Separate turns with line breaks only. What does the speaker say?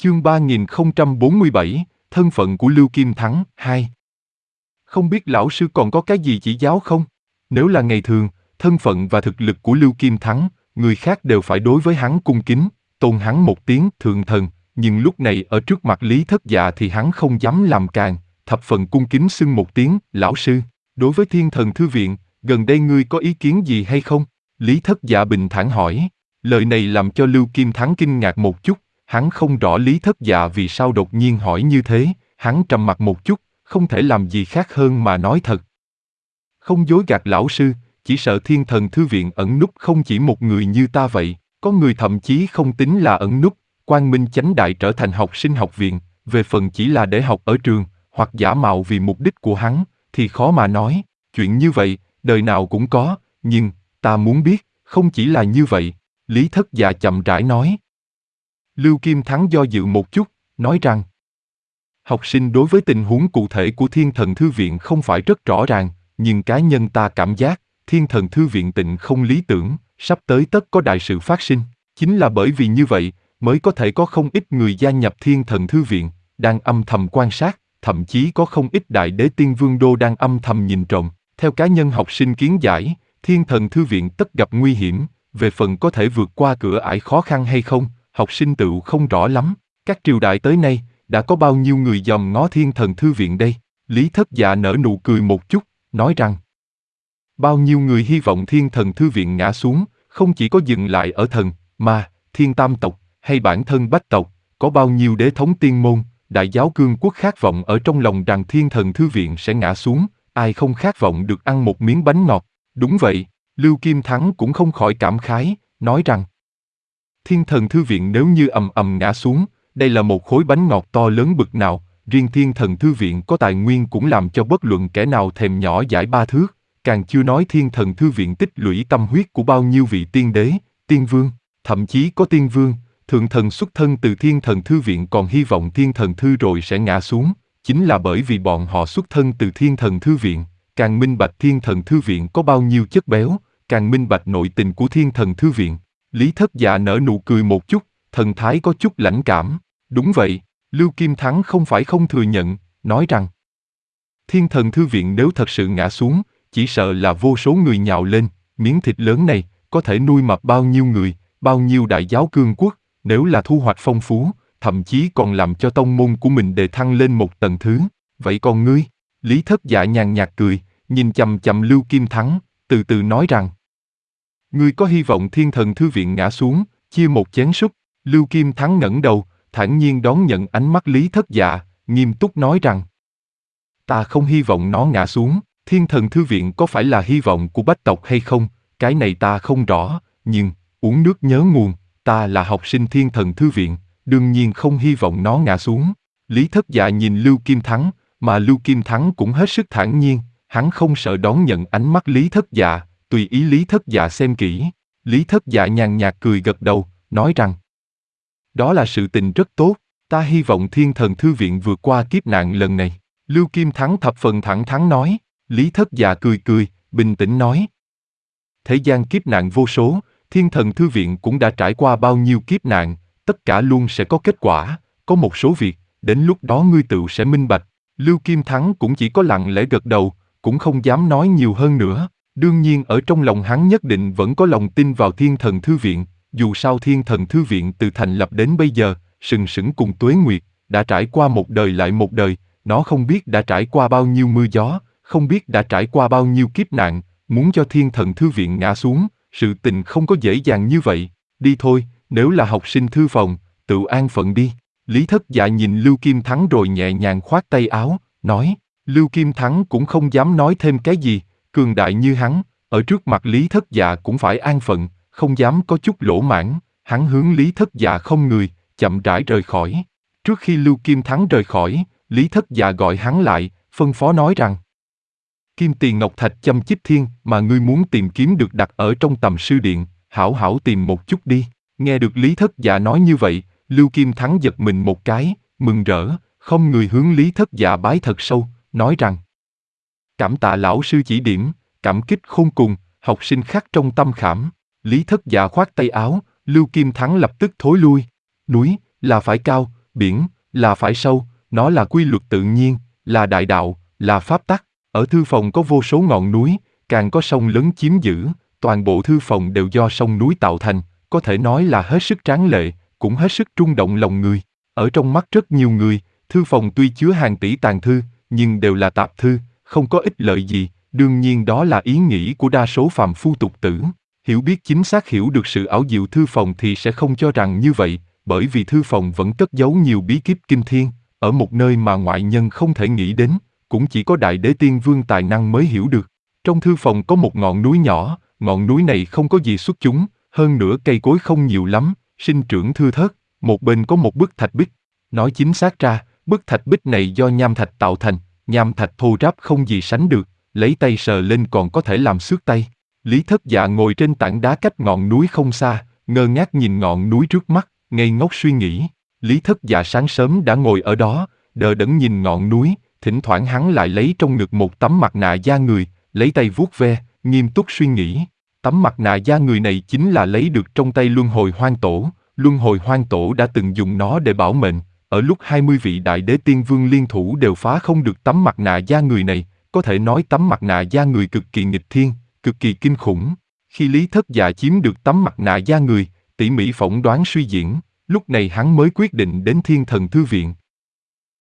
Chương 3047, thân phận của Lưu Kim Thắng, 2. Không biết lão sư còn có cái gì chỉ giáo không? Nếu là ngày thường, thân phận và thực lực của Lưu Kim Thắng, người khác đều phải đối với hắn cung kính, tôn hắn một tiếng thượng thần, nhưng lúc này ở trước mặt Lý Thất Dạ thì hắn không dám làm càn, thập phần cung kính xưng một tiếng, lão sư. Đối với Thiên Thần Thư Viện, gần đây ngươi có ý kiến gì hay không? Lý Thất Dạ bình thản hỏi. Lời này làm cho Lưu Kim Thắng kinh ngạc một chút, hắn không rõ Lý Thất Dạ vì sao đột nhiên hỏi như thế, hắn trầm mặt một chút, không thể làm gì khác hơn mà nói thật. Không dối gạt lão sư, chỉ sợ Thiên Thần Thư Viện ẩn núp không chỉ một người như ta vậy, có người thậm chí không tính là ẩn núp, Quang Minh Chánh Đại trở thành học sinh học viện, về phần chỉ là để học ở trường, hoặc giả mạo vì mục đích của hắn, thì khó mà nói, chuyện như vậy, đời nào cũng có, nhưng, ta muốn biết, không chỉ là như vậy, Lý Thất Dạ chậm rãi nói. Lưu Kim Thắng do dự một chút, nói rằng, học sinh đối với tình huống cụ thể của Thiên Thần Thư Viện không phải rất rõ ràng, nhưng cá nhân ta cảm giác, Thiên Thần Thư Viện tịnh không lý tưởng, sắp tới tất có đại sự phát sinh. Chính là bởi vì như vậy, mới có thể có không ít người gia nhập Thiên Thần Thư Viện, đang âm thầm quan sát, thậm chí có không ít đại đế tiên vương đô đang âm thầm nhìn trộm. Theo cá nhân học sinh kiến giải, Thiên Thần Thư Viện tất gặp nguy hiểm, về phần có thể vượt qua cửa ải khó khăn hay không, học sinh tự không rõ lắm. Các triều đại tới nay, đã có bao nhiêu người dòm ngó Thiên Thần Thư Viện đây? Lý Thất Dạ nở nụ cười một chút, nói rằng, bao nhiêu người hy vọng Thiên Thần Thư Viện ngã xuống, không chỉ có dừng lại ở thần, ma, thiên tam tộc, hay bản thân bách tộc, có bao nhiêu đế thống tiên môn, đại giáo cương quốc khát vọng ở trong lòng rằng Thiên Thần Thư Viện sẽ ngã xuống, ai không khát vọng được ăn một miếng bánh ngọt. Đúng vậy, Lưu Kim Thắng cũng không khỏi cảm khái, nói rằng, Thiên Thần Thư Viện nếu như ầm ầm ngã xuống, đây là một khối bánh ngọt to lớn bực nào, riêng Thiên Thần Thư Viện có tài nguyên cũng làm cho bất luận kẻ nào thèm nhỏ dãi ba thước, càng chưa nói Thiên Thần Thư Viện tích lũy tâm huyết của bao nhiêu vị tiên đế, tiên vương, thậm chí có tiên vương, thượng thần xuất thân từ Thiên Thần Thư Viện còn hy vọng Thiên Thần Thư rồi sẽ ngã xuống, chính là bởi vì bọn họ xuất thân từ Thiên Thần Thư Viện, càng minh bạch Thiên Thần Thư Viện có bao nhiêu chất béo, càng minh bạch nội tình của Thiên Thần Thư Viện. Lý Thất Dạ nở nụ cười một chút, thần thái có chút lãnh cảm. Đúng vậy, Lưu Kim Thắng không phải không thừa nhận, nói rằng, Thiên Thần Thư Viện nếu thật sự ngã xuống, chỉ sợ là vô số người nhào lên, miếng thịt lớn này, có thể nuôi mập bao nhiêu người, bao nhiêu đại giáo cương quốc, nếu là thu hoạch phong phú, thậm chí còn làm cho tông môn của mình đề thăng lên một tầng thứ. Vậy còn ngươi? Lý Thất Dạ nhàn nhạt cười, nhìn chằm chằm Lưu Kim Thắng, từ từ nói rằng, ngươi có hy vọng Thiên Thần Thư Viện ngã xuống, chia một chén súp. Lưu Kim Thắng ngẩng đầu, thản nhiên đón nhận ánh mắt Lý Thất Dạ, nghiêm túc nói rằng, ta không hy vọng nó ngã xuống, Thiên Thần Thư Viện có phải là hy vọng của bách tộc hay không, cái này ta không rõ, nhưng, uống nước nhớ nguồn, ta là học sinh Thiên Thần Thư Viện, đương nhiên không hy vọng nó ngã xuống. Lý Thất Dạ nhìn Lưu Kim Thắng, mà Lưu Kim Thắng cũng hết sức thản nhiên, hắn không sợ đón nhận ánh mắt Lý Thất Dạ, tùy ý Lý Thất Dạ xem kỹ. Lý Thất Dạ nhàn nhạt cười gật đầu, nói rằng, đó là sự tình rất tốt, ta hy vọng Thiên Thần Thư Viện vượt qua kiếp nạn lần này. Lưu Kim Thắng thập phần thẳng thắn nói. Lý Thất Dạ cười cười, bình tĩnh nói, thế gian kiếp nạn vô số, Thiên Thần Thư Viện cũng đã trải qua bao nhiêu kiếp nạn, tất cả luôn sẽ có kết quả, có một số việc, đến lúc đó ngươi tự sẽ minh bạch. Lưu Kim Thắng cũng chỉ có lặng lẽ gật đầu, cũng không dám nói nhiều hơn nữa. Đương nhiên ở trong lòng hắn nhất định vẫn có lòng tin vào Thiên Thần Thư Viện, dù sao Thiên Thần Thư Viện từ thành lập đến bây giờ, sừng sững cùng tuế nguyệt, đã trải qua một đời lại một đời, nó không biết đã trải qua bao nhiêu mưa gió, không biết đã trải qua bao nhiêu kiếp nạn, muốn cho Thiên Thần Thư Viện ngã xuống, sự tình không có dễ dàng như vậy. Đi thôi, nếu là học sinh thư phòng, tự an phận đi. Lý Thất Dạ nhìn Lưu Kim Thắng rồi nhẹ nhàng khoát tay áo, nói. Lưu Kim Thắng cũng không dám nói thêm cái gì, cường đại như hắn, ở trước mặt Lý Thất Dạ cũng phải an phận, không dám có chút lỗ mãng. Hắn hướng Lý Thất Dạ không người, chậm rãi rời khỏi. Trước khi Lưu Kim Thắng rời khỏi, Lý Thất Dạ gọi hắn lại, phân phó nói rằng, Kim Tiền Ngọc Thạch Châm Chích Thiên mà ngươi muốn tìm kiếm được đặt ở trong Tầm Sư Điện, hảo hảo tìm một chút đi. Nghe được Lý Thất Dạ nói như vậy, Lưu Kim Thắng giật mình một cái, mừng rỡ, không người hướng Lý Thất Dạ bái thật sâu, nói rằng, cảm tạ lão sư chỉ điểm, cảm kích khôn cùng, học sinh khắc trong tâm khảm. Lý Thất Dạ khoát tay áo, Lưu Kim Thắng lập tức thối lui. Núi là phải cao, biển, là phải sâu, nó là quy luật tự nhiên, là đại đạo, là pháp tắc. Ở thư phòng có vô số ngọn núi, càng có sông lớn chiếm giữ, toàn bộ thư phòng đều do sông núi tạo thành, có thể nói là hết sức tráng lệ, cũng hết sức rung động lòng người. Ở trong mắt rất nhiều người, thư phòng tuy chứa hàng tỷ tàng thư, nhưng đều là tạp thư, không có ích lợi gì, đương nhiên đó là ý nghĩ của đa số phàm phu tục tử. Hiểu biết chính xác hiểu được sự ảo diệu thư phòng thì sẽ không cho rằng như vậy, bởi vì thư phòng vẫn cất giấu nhiều bí kíp kinh thiên, ở một nơi mà ngoại nhân không thể nghĩ đến, cũng chỉ có Đại Đế Tiên Vương tài năng mới hiểu được. Trong thư phòng có một ngọn núi nhỏ, ngọn núi này không có gì xuất chúng, hơn nữa cây cối không nhiều lắm, sinh trưởng thưa thớt, một bên có một bức thạch bích. Nói chính xác ra, bức thạch bích này do nham thạch tạo thành, nham thạch thô ráp không gì sánh được, lấy tay sờ lên còn có thể làm xước tay. Lý Thất Dạ ngồi trên tảng đá cách ngọn núi không xa, ngơ ngác nhìn ngọn núi trước mắt, ngây ngốc suy nghĩ. Lý Thất Dạ sáng sớm đã ngồi ở đó, đờ đẫn nhìn ngọn núi, thỉnh thoảng hắn lại lấy trong ngực một tấm mặt nạ da người, lấy tay vuốt ve, nghiêm túc suy nghĩ. Tấm mặt nạ da người này chính là lấy được trong tay Luân Hồi Hoang Tổ. Luân Hồi Hoang Tổ đã từng dùng nó để bảo mệnh, ở lúc 20 vị Đại Đế Tiên Vương liên thủ đều phá không được tấm mặt nạ da người này, có thể nói tấm mặt nạ da người cực kỳ nghịch thiên, cực kỳ kinh khủng. Khi Lý Thất Dạ chiếm được tấm mặt nạ da người, tỉ mỉ phỏng đoán suy diễn, lúc này hắn mới quyết định đến Thiên Thần Thư Viện.